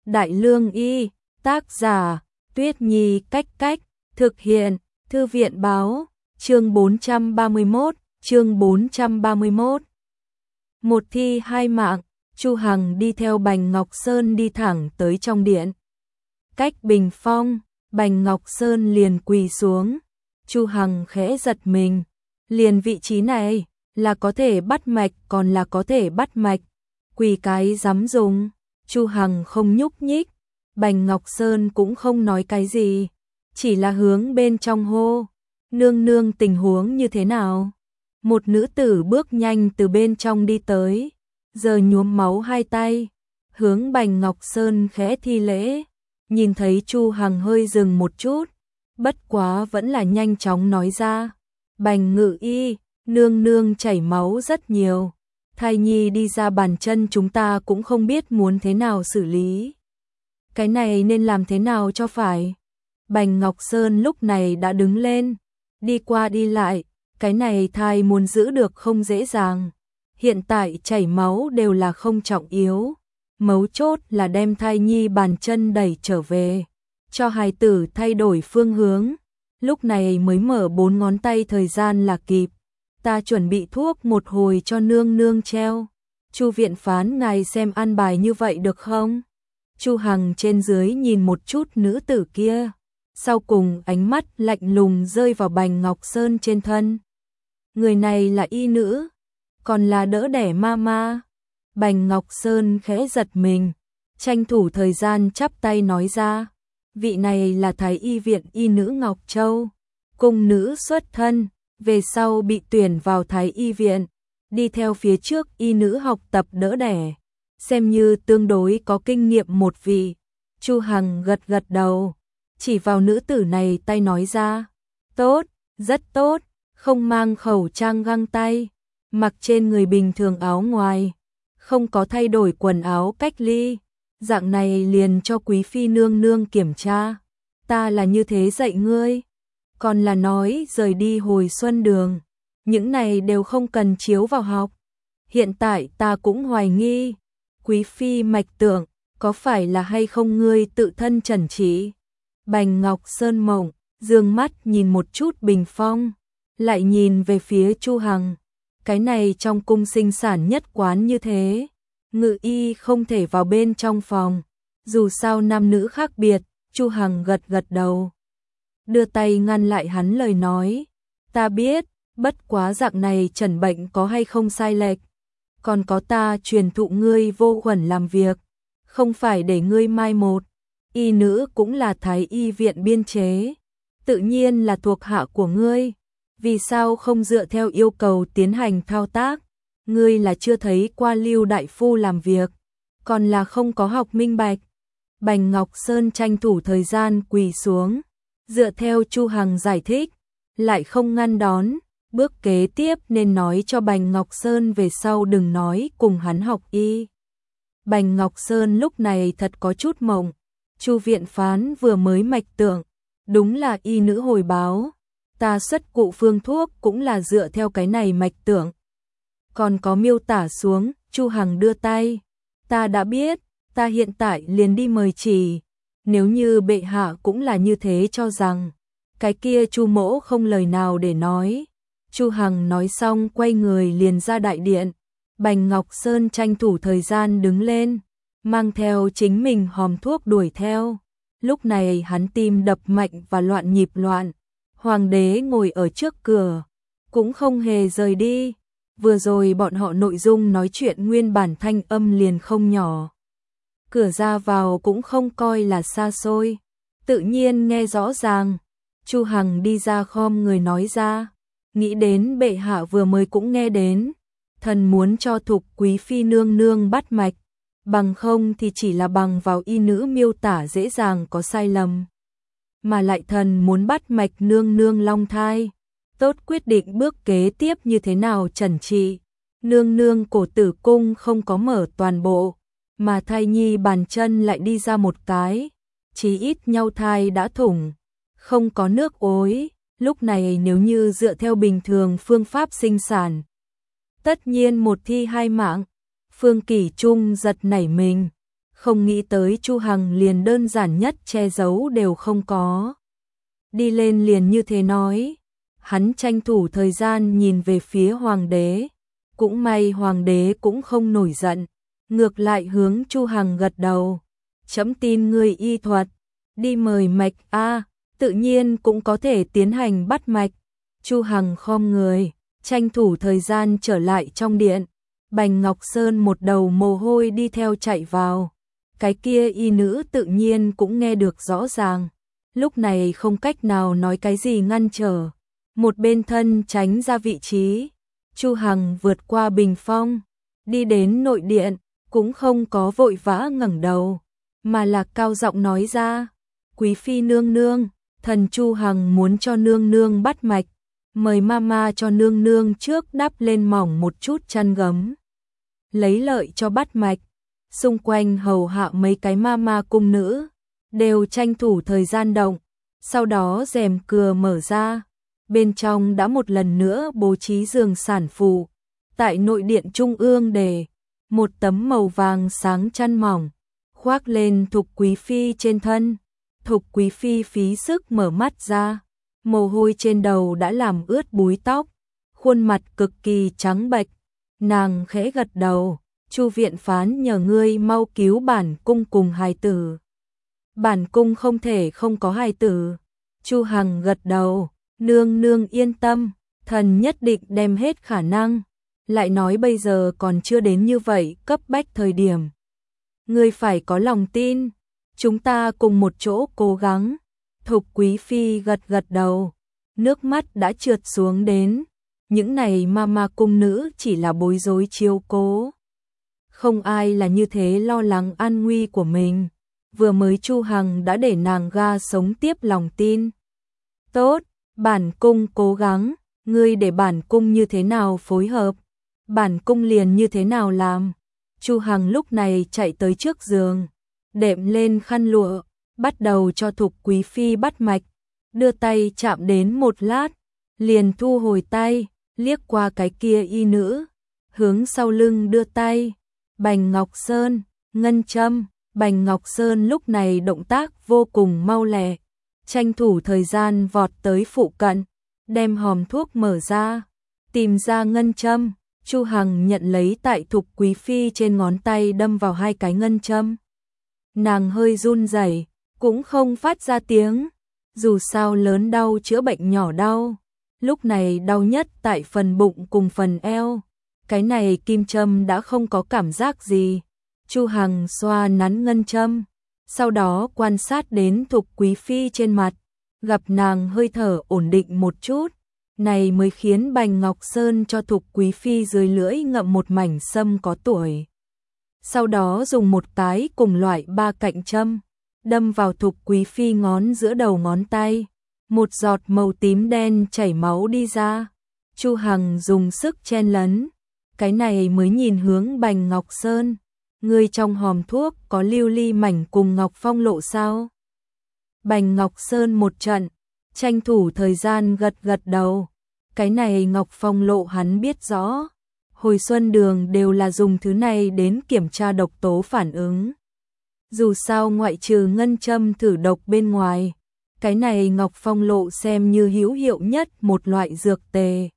Đại Lương Y, tác giả, Tuyết Nhi Cách Cách, thực hiện, Thư viện Báo, chương 431. Một thi hai mạng, Chu Hằng đi theo Bành Ngọc Sơn đi thẳng tới trong điện. Cách bình phong, Bành Ngọc Sơn liền quỳ xuống. Chu Hằng khẽ giật mình, liền vị trí này, là có thể bắt mạch còn là có thể bắt mạch. Quỳ cái dám dùng, Chu Hằng không nhúc nhích, Bành Ngọc Sơn cũng không nói cái gì, chỉ là hướng bên trong hô. Nương nương tình huống như thế nào? Một nữ tử bước nhanh từ bên trong đi tới, giờ nhuốm máu hai tay, hướng Bành Ngọc Sơn khẽ thi lễ, nhìn thấy Chu Hằng hơi dừng một chút, bất quá vẫn là nhanh chóng nói ra. Bành Ngự Y, nương nương chảy máu rất nhiều, thai nhi đi ra bàn chân chúng ta cũng không biết muốn thế nào xử lý. Cái này nên làm thế nào cho phải? Bành Ngọc Sơn lúc này đã đứng lên, đi qua đi lại, cái này thai muốn giữ được không dễ dàng. Hiện tại chảy máu đều là không trọng yếu, mấu chốt là đem thai nhi bàn chân đẩy trở về, cho hài tử thay đổi phương hướng. Lúc này mới mở 4 ngón tay thời gian là kịp. Ta chuẩn bị thuốc một hồi cho nương nương treo. Chu viện phán ngài xem an bài như vậy được không? Chu Hằng trên dưới nhìn một chút nữ tử kia, sau cùng ánh mắt lạnh lùng rơi vào Bành Ngọc Sơn trên thân. Người này là y nữ, còn là đỡ đẻ mama. Bành Ngọc Sơn khẽ giật mình, tranh thủ thời gian chắp tay nói ra. Vị này là Thái Y viện y nữ Ngọc Châu, cung nữ xuất thân, về sau bị tuyển vào Thái Y viện, đi theo phía trước y nữ học tập đỡ đẻ, xem như tương đối có kinh nghiệm một vị. Chu Hằng gật gật đầu, chỉ vào nữ tử này tay nói ra. Tốt, rất tốt, không mang khẩu trang găng tay, mặc trên người bình thường áo ngoài, không có thay đổi quần áo cách ly. Dạng này liền cho quý phi nương nương kiểm tra. Ta là như thế dạy ngươi, còn là nói rời đi hồi xuân đường, những này đều không cần chiếu vào học. Hiện tại ta cũng hoài nghi, quý phi mạch tượng, có phải là hay không ngươi tự thân chẩn chỉ? Bành Ngọc Sơn mộng, dương mắt nhìn một chút bình phong, lại nhìn về phía Chu Hằng. Cái này trong cung sinh sản nhất quán như thế. Ngự y không thể vào bên trong phòng, dù sao nam nữ khác biệt. Chu Hằng gật gật đầu, đưa tay ngăn lại hắn lời nói. Ta biết, bất quá dạng này chẩn bệnh có hay không sai lệch, còn có ta truyền thụ ngươi vô khuẩn làm việc, không phải để ngươi mai một. Y nữ cũng là Thái Y viện biên chế, tự nhiên là thuộc hạ của ngươi, vì sao không dựa theo yêu cầu tiến hành thao tác? Ngươi là chưa thấy qua Lưu đại phu làm việc, còn là không có học minh bạch. Bành Ngọc Sơn tranh thủ thời gian quỳ xuống, dựa theo Chu Hằng giải thích, lại không ngăn đón. Bước kế tiếp nên nói cho Bành Ngọc Sơn về sau đừng nói cùng hắn học y. Bành Ngọc Sơn lúc này thật có chút mộng. Chu viện phán vừa mới mạch tượng, đúng là y nữ hồi báo, ta xuất cụ phương thuốc cũng là dựa theo cái này mạch tượng. Còn có miêu tả xuống. Chu Hằng đưa tay. Ta đã biết, ta hiện tại liền đi mời chỉ. Nếu như bệ hạ cũng là như thế cho rằng, cái kia Chu mỗ không lời nào để nói. Chu Hằng nói xong quay người liền ra đại điện. Bành Ngọc Sơn tranh thủ thời gian đứng lên, mang theo chính mình hòm thuốc đuổi theo. Lúc này hắn tim đập mạnh và loạn nhịp loạn. Hoàng đế ngồi ở trước cửa, cũng không hề rời đi. Vừa rồi bọn họ nội dung nói chuyện nguyên bản thanh âm liền không nhỏ. Cửa ra vào cũng không coi là xa xôi, tự nhiên nghe rõ ràng. Chu Hằng đi ra khom người nói ra, nghĩ đến bệ hạ vừa mới cũng nghe đến, thần muốn cho Thục quý phi nương nương bắt mạch, bằng không thì chỉ là bằng vào y nữ miêu tả dễ dàng có sai lầm. Mà lại thần muốn bắt mạch nương nương long thai. Tốt, quyết định bước kế tiếp như thế nào chẩn trị. Nương nương cổ tử cung không có mở toàn bộ, mà thai nhi bàn chân lại đi ra một cái, chí ít nhau thai đã thủng, không có nước ối. Lúc này nếu như dựa theo bình thường phương pháp sinh sản, tất nhiên một thi hai mạng. Phương Kỷ Trung giật nảy mình, Không nghĩ tới Chu Hằng liền đơn giản nhất che giấu đều không có. Đi lên liền như thế nói. Hắn tranh thủ thời gian nhìn về phía hoàng đế. Cũng may hoàng đế cũng không nổi giận. Ngược lại hướng Chu Hằng gật đầu. Chấm tin người y thuật. Đi mời mạch a, tự nhiên cũng có thể tiến hành bắt mạch. Chu Hằng khom người, tranh thủ thời gian trở lại trong điện. Bành Ngọc Sơn một đầu mồ hôi đi theo chạy vào. Cái kia y nữ tự nhiên cũng nghe được rõ ràng. Lúc này không cách nào nói cái gì ngăn trở. Một bên thân tránh ra vị trí. Chu Hằng vượt qua bình phong, đi đến nội điện, cũng không có vội vã ngẩng đầu, mà là cao giọng nói ra. Quý phi nương nương, thần Chu Hằng muốn cho nương nương bắt mạch. Mời mama cho nương nương trước đắp lên mỏng một chút chăn gấm. Lấy lợi cho bắt mạch. Xung quanh hầu hạ mấy cái mama cung nữ, đều tranh thủ thời gian động. Sau đó rèm cưa mở ra. Bên trong đã một lần nữa bố trí giường sản phụ. Tại nội điện trung ương để một tấm màu vàng sáng chăn mỏng, khoác lên Thục Quý Phi trên thân. Thục Quý Phi phí sức mở mắt ra. Mồ hôi trên đầu đã làm ướt búi tóc, khuôn mặt cực kỳ trắng bệch. Nàng khẽ gật đầu, Chu viện phán nhờ ngươi mau cứu bản cung cùng hài tử. Bản cung không thể không có hài tử. Chu Hằng gật đầu, nương nương yên tâm, thần nhất định đem hết khả năng. Lại nói bây giờ còn chưa đến như vậy cấp bách thời điểm. Ngươi phải có lòng tin, chúng ta cùng một chỗ cố gắng. Thục Quý Phi gật gật đầu, nước mắt đã trượt xuống đến. Những này mama cung nữ chỉ là bối rối chiếu cố. Không ai là như thế lo lắng an nguy của mình. Vừa mới Chu Hằng đã để nàng ga sống tiếp lòng tin. Tốt, bản cung cố gắng, ngươi để bản cung như thế nào phối hợp, bản cung liền như thế nào làm. Chu Hằng lúc này chạy tới trước giường, đệm lên khăn lụa, bắt đầu cho Thục Quý Phi bắt mạch, đưa tay chạm đến một lát, liền thu hồi tay, liếc qua cái kia y nữ, hướng sau lưng đưa tay. Bành Ngọc Sơn, ngân châm. Bành Ngọc Sơn lúc này động tác vô cùng mau lẹ, tranh thủ thời gian vọt tới phụ cận, đem hòm thuốc mở ra, tìm ra ngân châm. Chu Hằng nhận lấy tại Thục Quý Phi trên ngón tay đâm vào 2 cái ngân châm. Nàng hơi run rẩy, cũng không phát ra tiếng, dù sao lớn đau chữa bệnh nhỏ đau. Lúc này đau nhất tại phần bụng cùng phần eo, cái này kim châm đã không có cảm giác gì. Chu Hằng xoa nắn ngân châm, sau đó quan sát đến Thục Quý Phi trên mặt, gặp nàng hơi thở ổn định một chút, này mới khiến Bành Ngọc Sơn cho Thục Quý Phi dưới lưỡi ngậm một mảnh sâm có tuổi. Sau đó dùng một cái cùng loại 3 cạnh châm, đâm vào Thục Quý Phi ngón giữa đầu ngón tay, một giọt màu tím đen chảy máu đi ra. Chu Hằng dùng sức chen lấn, cái này mới nhìn hướng Bành Ngọc Sơn. Ngươi trong hòm thuốc có lưu ly mảnh cùng Ngọc Phong lộ sao? Bành Ngọc Sơn một trận, tranh thủ thời gian gật gật đầu. Cái này Ngọc Phong lộ hắn biết rõ. Hồi xuân đường đều là dùng thứ này đến kiểm tra độc tố phản ứng. Dù sao ngoại trừ ngân châm thử độc bên ngoài, cái này Ngọc Phong lộ xem như hữu hiệu nhất một loại dược tề.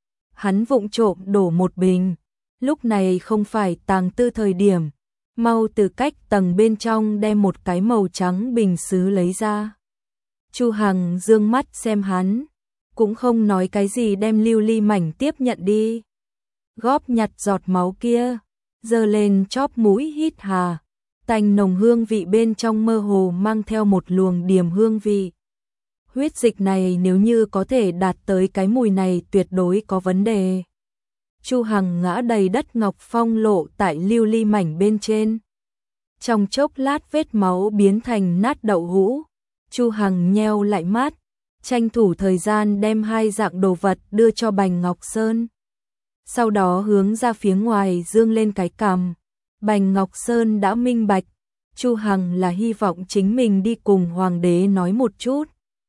Hắn vụng trộm đổ một bình. Lúc này không phải tàng tư thời điểm, mau từ cách tầng bên trong đem một cái màu trắng bình sứ lấy ra. Chu Hằng dương mắt xem hắn, cũng không nói cái gì đem lưu ly mảnh tiếp nhận đi. Góp nhặt giọt máu kia, giơ lên chóp mũi hít hà, tanh nồng hương vị bên trong mơ hồ mang theo một luồng điềm hương vị. Huyết dịch này nếu như có thể đạt tới cái mùi này tuyệt đối có vấn đề. Chu Hằng ngã đầy đất Ngọc Phong lộ tại lưu ly mảnh bên trên. Trong chốc lát vết máu biến thành nát đậu hũ. Chu Hằng nheo lại mắt, tranh thủ thời gian đem 2 dạng đồ vật đưa cho Bành Ngọc Sơn. Sau đó hướng ra phía ngoài dương lên cái cằm. Bành Ngọc Sơn đã minh bạch, Chu Hằng là hy vọng chính mình đi cùng hoàng đế nói một chút.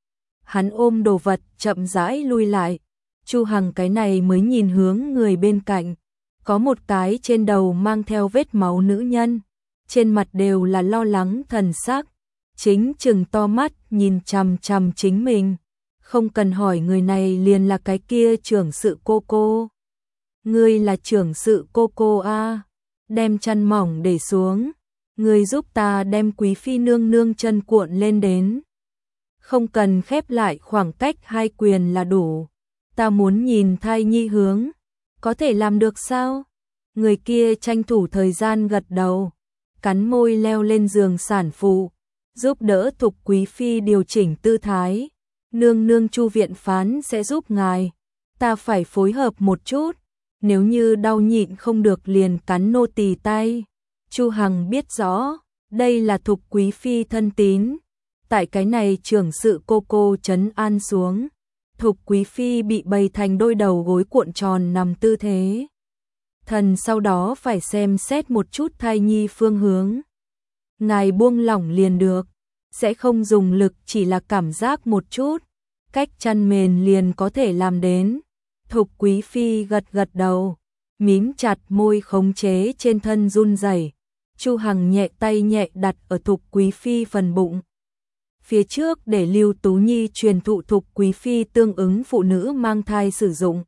Hắn ôm đồ vật chậm rãi lui lại. Chu Hằng cái này mới nhìn hướng người bên cạnh, có một cái trên đầu mang theo vết máu nữ nhân, trên mặt đều là lo lắng thần sắc, chính trừng to mắt nhìn chằm chằm chính mình. Không cần hỏi, người này liền là cái kia trưởng sự cô. Ngươi là trưởng sự cô a? Đem chăn mỏng để xuống, ngươi giúp ta đem quý phi nương nương chân cuộn lên đến. Không cần khép lại khoảng cách 2 quyền là đủ. Ta muốn nhìn thai nhi hướng, có thể làm được sao? Người kia tranh thủ thời gian gật đầu, cắn môi leo lên giường sản phụ, giúp đỡ Thục quý phi điều chỉnh tư thái. Nương nương, Chu viện phán sẽ giúp ngài, ta phải phối hợp một chút, nếu như đau nhịn không được liền cắn nô tỳ tay. Chu Hằng biết rõ, đây là Thục quý phi thân tín. Tại cái này trưởng sự cô trấn an xuống, Thục quý phi bị bày thành đôi đầu gối cuộn tròn nằm tư thế. Thần sau đó phải xem xét một chút thai nhi phương hướng. Ngài buông lỏng liền được, sẽ không dùng lực, chỉ là cảm giác một chút, cách chăn mền liền có thể làm đến. Thục quý phi gật gật đầu, mím chặt môi khống chế trên thân run rẩy. Chu Hằng nhẹ tay nhẹ đặt ở Thục quý phi phần bụng phía trước để Lưu Tú Nhi truyền thụ Thục quý phi tương ứng phụ nữ mang thai sử dụng.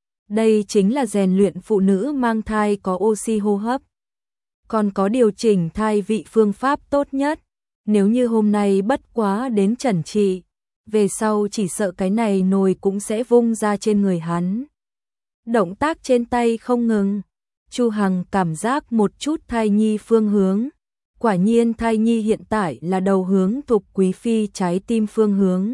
Đây chính là rèn luyện phụ nữ mang thai có oxy hô hấp, còn có điều chỉnh thai vị phương pháp tốt nhất. Nếu như hôm nay bất quá đến chẩn trị, về sau chỉ sợ cái này nồi cũng sẽ vung ra trên người hắn. Động tác trên tay không ngừng, Chu Hằng cảm giác một chút thai nhi phương hướng. Quả nhiên thai nhi hiện tại là đầu hướng Thục quý phi trái tim phương hướng.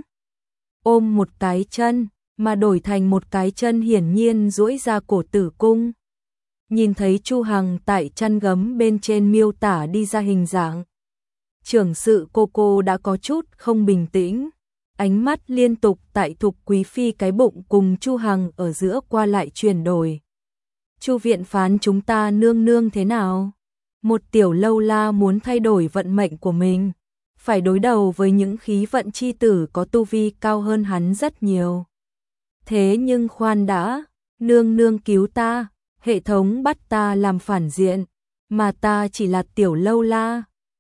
Ôm một cái chân, mà đổi thành một cái chân hiển nhiên duỗi ra cổ tử cung. Nhìn thấy Chu Hằng tại chăn gấm bên trên miêu tả đi ra hình dạng, trưởng sự cô đã có chút không bình tĩnh, ánh mắt liên tục tại Thục quý phi cái bụng cùng Chu Hằng ở giữa qua lại chuyển đổi. Chu viện phán, chúng ta nương nương thế nào? Một tiểu lâu la muốn thay đổi vận mệnh của mình, phải đối đầu với những khí vận chi tử có tu vi cao hơn hắn rất nhiều. Thế nhưng khoan đã, nương nương cứu ta, hệ thống bắt ta làm phản diện, mà ta chỉ là tiểu lâu la,